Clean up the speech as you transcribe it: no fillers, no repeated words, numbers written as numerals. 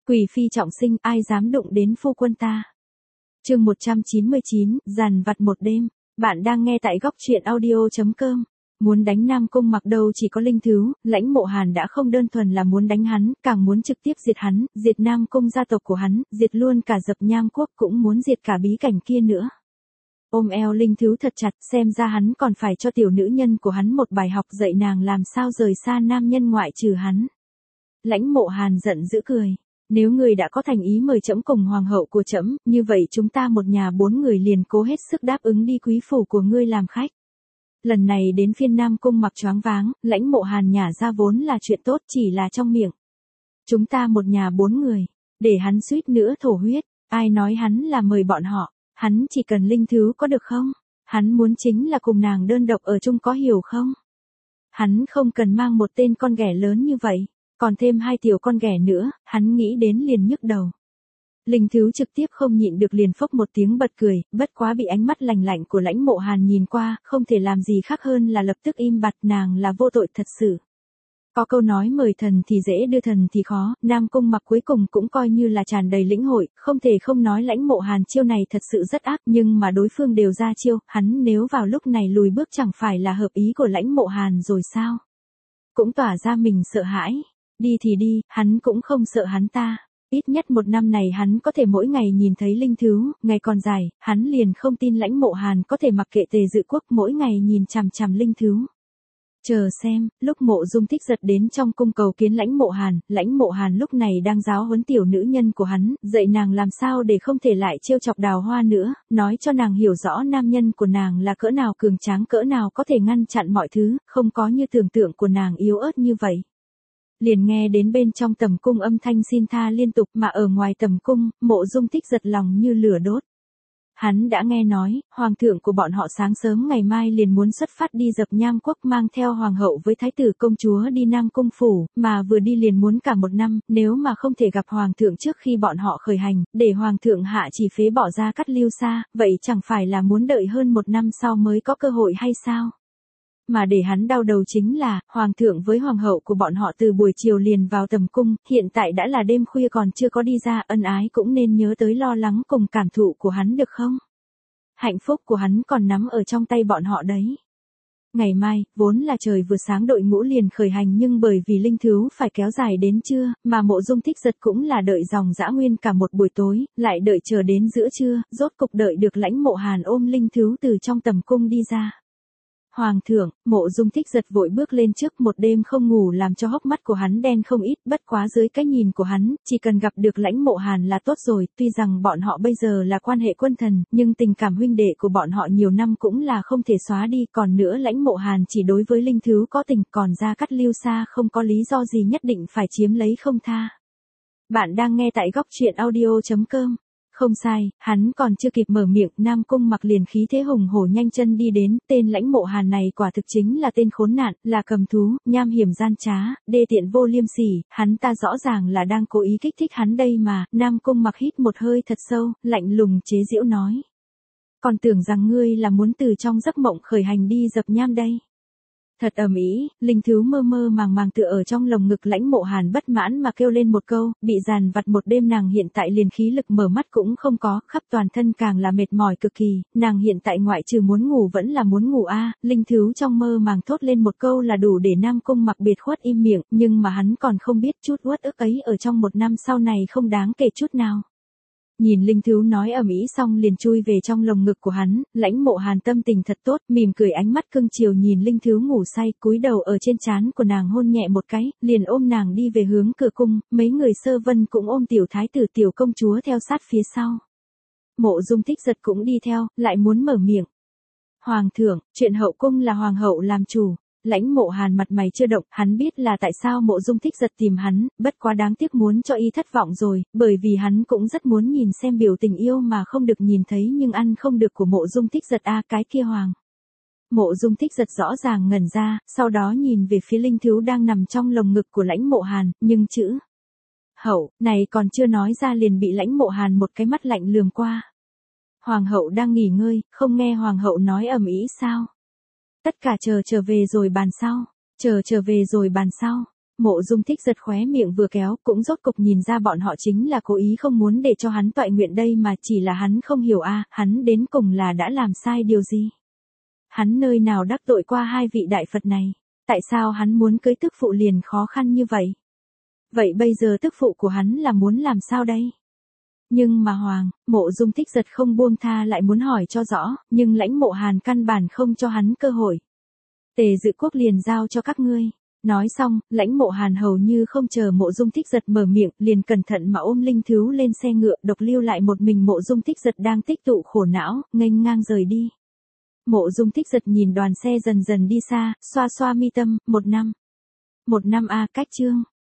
Quỷ phi trọng sinh, ai dám đụng đến phu quân ta. Chương 199, dằn vặt một đêm. Bạn đang nghe tại góc truyện audio.com. Muốn đánh Nam Cung Mặc đâu chỉ có Linh Thứ, Lãnh Mộ Hàn đã không đơn thuần là muốn đánh hắn, càng muốn trực tiếp diệt hắn, diệt Nam Cung gia tộc của hắn, diệt luôn cả Dập Nham quốc, cũng muốn diệt cả bí cảnh kia nữa. Ôm eo Linh Thứ thật chặt, xem ra hắn còn phải cho tiểu nữ nhân của hắn một bài học, dạy nàng làm sao rời xa nam nhân ngoại trừ hắn. Lãnh Mộ Hàn giận dữ cười. Nếu người đã có thành ý mời trẫm cùng hoàng hậu của trẫm, như vậy chúng ta một nhà 4 người liền cố hết sức đáp ứng đi quý phủ của ngươi làm khách. Lần này đến phiên Nam Cung Mặc choáng váng, Lãnh Mộ Hàn nhả ra vốn là chuyện tốt, chỉ là trong miệng. Chúng ta một nhà 4 người, để hắn suýt nữa thổ huyết, ai nói hắn là mời bọn họ, hắn chỉ cần Linh Thứ có được không? Hắn muốn chính là cùng nàng đơn độc ở chung, có hiểu không? Hắn không cần mang một tên con ghẻ lớn như vậy. Còn thêm 2 tiểu con ghẻ nữa, hắn nghĩ đến liền nhức đầu. Linh Thứ trực tiếp không nhịn được liền phốc một tiếng bật cười, bất quá bị ánh mắt lạnh lạnh của Lãnh Mộ Hàn nhìn qua, không thể làm gì khác hơn là lập tức im bặt, nàng là vô tội thật sự. Có câu nói mời thần thì dễ đưa thần thì khó, Nam Cung Mặc cuối cùng cũng coi như là tràn đầy lĩnh hội, không thể không nói Lãnh Mộ Hàn chiêu này thật sự rất ác, nhưng mà đối phương đều ra chiêu, hắn nếu vào lúc này lùi bước chẳng phải là hợp ý của Lãnh Mộ Hàn rồi sao? Cũng tỏa ra mình sợ hãi. Đi thì đi, hắn cũng không sợ hắn ta. Ít nhất 1 năm này hắn có thể mỗi ngày nhìn thấy Linh Thứ, ngày còn dài, hắn liền không tin Lãnh Mộ Hàn có thể mặc kệ Tề Dự Quốc mỗi ngày nhìn chằm chằm Linh Thứ. Chờ xem, lúc Mộ Dung Thích Giật đến trong cung cầu kiến Lãnh Mộ Hàn lúc này đang giáo huấn tiểu nữ nhân của hắn, dạy nàng làm sao để không thể lại trêu chọc Đào Hoa nữa, nói cho nàng hiểu rõ nam nhân của nàng là cỡ nào cường tráng, cỡ nào có thể ngăn chặn mọi thứ, không có như tưởng tượng của nàng yếu ớt như vậy. Liền nghe đến bên trong tầm cung âm thanh xin tha liên tục, mà ở ngoài tầm cung, Mộ Dung Thích Giật lòng như lửa đốt. Hắn đã nghe nói, hoàng thượng của bọn họ sáng sớm ngày mai liền muốn xuất phát đi Dập Nham quốc, mang theo hoàng hậu với thái tử công chúa đi Nam Cung phủ, mà vừa đi liền muốn cả 1 năm, nếu mà không thể gặp hoàng thượng trước khi bọn họ khởi hành, để hoàng thượng hạ chỉ phế bỏ ra Cát Lưu Sa, vậy chẳng phải là muốn đợi hơn 1 năm sau mới có cơ hội hay sao? Mà để hắn đau đầu chính là, hoàng thượng với hoàng hậu của bọn họ từ buổi chiều liền vào tầm cung, hiện tại đã là đêm khuya còn chưa có đi ra, ân ái cũng nên nhớ tới lo lắng cùng cảm thụ của hắn được không? Hạnh phúc của hắn còn nắm ở trong tay bọn họ đấy. Ngày mai, vốn là trời vừa sáng đội ngũ liền khởi hành, nhưng bởi vì Linh Thứ phải kéo dài đến trưa, mà Mộ Dung Thích Giật cũng là đợi dòng dã nguyên cả một buổi tối, lại đợi chờ đến giữa trưa, rốt cục đợi được Lãnh Mộ Hàn ôm Linh Thứ từ trong tầm cung đi ra. Hoàng thượng, Mộ Dung Thích Giật vội bước lên trước, một đêm không ngủ làm cho hốc mắt của hắn đen không ít, bất quá dưới cái nhìn của hắn, chỉ cần gặp được Lãnh Mộ Hàn là tốt rồi, tuy rằng bọn họ bây giờ là quan hệ quân thần, nhưng tình cảm huynh đệ của bọn họ nhiều năm cũng là không thể xóa đi, còn nữa Lãnh Mộ Hàn chỉ đối với Linh Thứ có tình, còn Ra Cát Lưu Sa không có lý do gì nhất định phải chiếm lấy không tha. Bạn đang nghe tại góc truyện audio.com. Không sai, hắn còn chưa kịp mở miệng, Nam Cung Mặc liền khí thế hùng hổ nhanh chân đi đến, tên Lãnh Mộ Hàn này quả thực chính là tên khốn nạn, là cầm thú, nham hiểm gian trá, đê tiện vô liêm sỉ, hắn ta rõ ràng là đang cố ý kích thích hắn đây mà. Nam Cung Mặc hít một hơi thật sâu, lạnh lùng chế giễu nói. Còn tưởng rằng ngươi là muốn từ trong giấc mộng khởi hành đi Dập Nham đây. Thật ầm ĩ, Linh Thứ mơ mơ màng màng tựa ở trong lồng ngực Lãnh Mộ Hàn bất mãn mà kêu lên một câu, bị dàn vặt một đêm nàng hiện tại liền khí lực mở mắt cũng không có, khắp toàn thân càng là mệt mỏi cực kỳ, nàng hiện tại ngoại trừ muốn ngủ vẫn là muốn ngủ a. Linh Thứ trong mơ màng thốt lên một câu là đủ để Nam Cung Mặc biệt khuất im miệng, nhưng mà hắn còn không biết chút uất ức ấy ở trong 1 năm sau này không đáng kể chút nào. Nhìn Linh Thứ nói ầm ĩ xong liền chui về trong lồng ngực của hắn, Lãnh Mộ Hàn tâm tình thật tốt, mỉm cười ánh mắt cưng chiều nhìn Linh Thứ ngủ say, cúi đầu ở trên trán của nàng hôn nhẹ một cái, liền ôm nàng đi về hướng cửa cung, mấy người Sơ Vân cũng ôm tiểu thái tử tiểu công chúa theo sát phía sau. Mộ Dung Thích Giật cũng đi theo, lại muốn mở miệng. Hoàng thượng, chuyện hậu cung là hoàng hậu làm chủ. Lãnh Mộ Hàn mặt mày chưa động, hắn biết là tại sao Mộ Dung Thích Giật tìm hắn, bất quá đáng tiếc muốn cho y thất vọng rồi, bởi vì hắn cũng rất muốn nhìn xem biểu tình yêu mà không được nhìn thấy nhưng ăn không được của Mộ Dung Thích Giật a, cái kia hoàng. Mộ Dung Thích Giật rõ ràng ngẩn ra, sau đó nhìn về phía Linh Thứ đang nằm trong lồng ngực của Lãnh Mộ Hàn, nhưng chữ hậu này còn chưa nói ra liền bị Lãnh Mộ Hàn một cái mắt lạnh lườm qua. Hoàng hậu đang nghỉ ngơi, không nghe hoàng hậu nói ầm ĩ sao? Tất cả chờ về rồi bàn sau, chờ về rồi bàn sau. Mộ Dung Thích giật khóe miệng vừa kéo, cũng rốt cục nhìn ra bọn họ chính là cố ý không muốn để cho hắn toại nguyện đây mà, chỉ là hắn không hiểu hắn đến cùng là đã làm sai điều gì. Hắn nơi nào đắc tội qua hai vị đại Phật này, tại sao hắn muốn cưới tức phụ liền khó khăn như vậy? Vậy bây giờ tức phụ của hắn là muốn làm sao đây? Nhưng mà Mộ Dung Thích giật không buông tha, lại muốn hỏi cho rõ, nhưng Lãnh Mộ Hàn căn bản không cho hắn cơ hội. Tề Dự Quốc liền giao cho các ngươi. Nói xong, Lãnh Mộ Hàn hầu như không chờ Mộ Dung Thích giật mở miệng, liền cẩn thận mà ôm Linh Thứu lên xe ngựa, độc lưu lại một mình Mộ Dung Thích giật đang tích tụ khổ não, nghênh ngang rời đi. Mộ Dung Thích giật nhìn đoàn xe dần dần đi xa, xoa xoa mi tâm, 1 năm. 1 năm cách chương.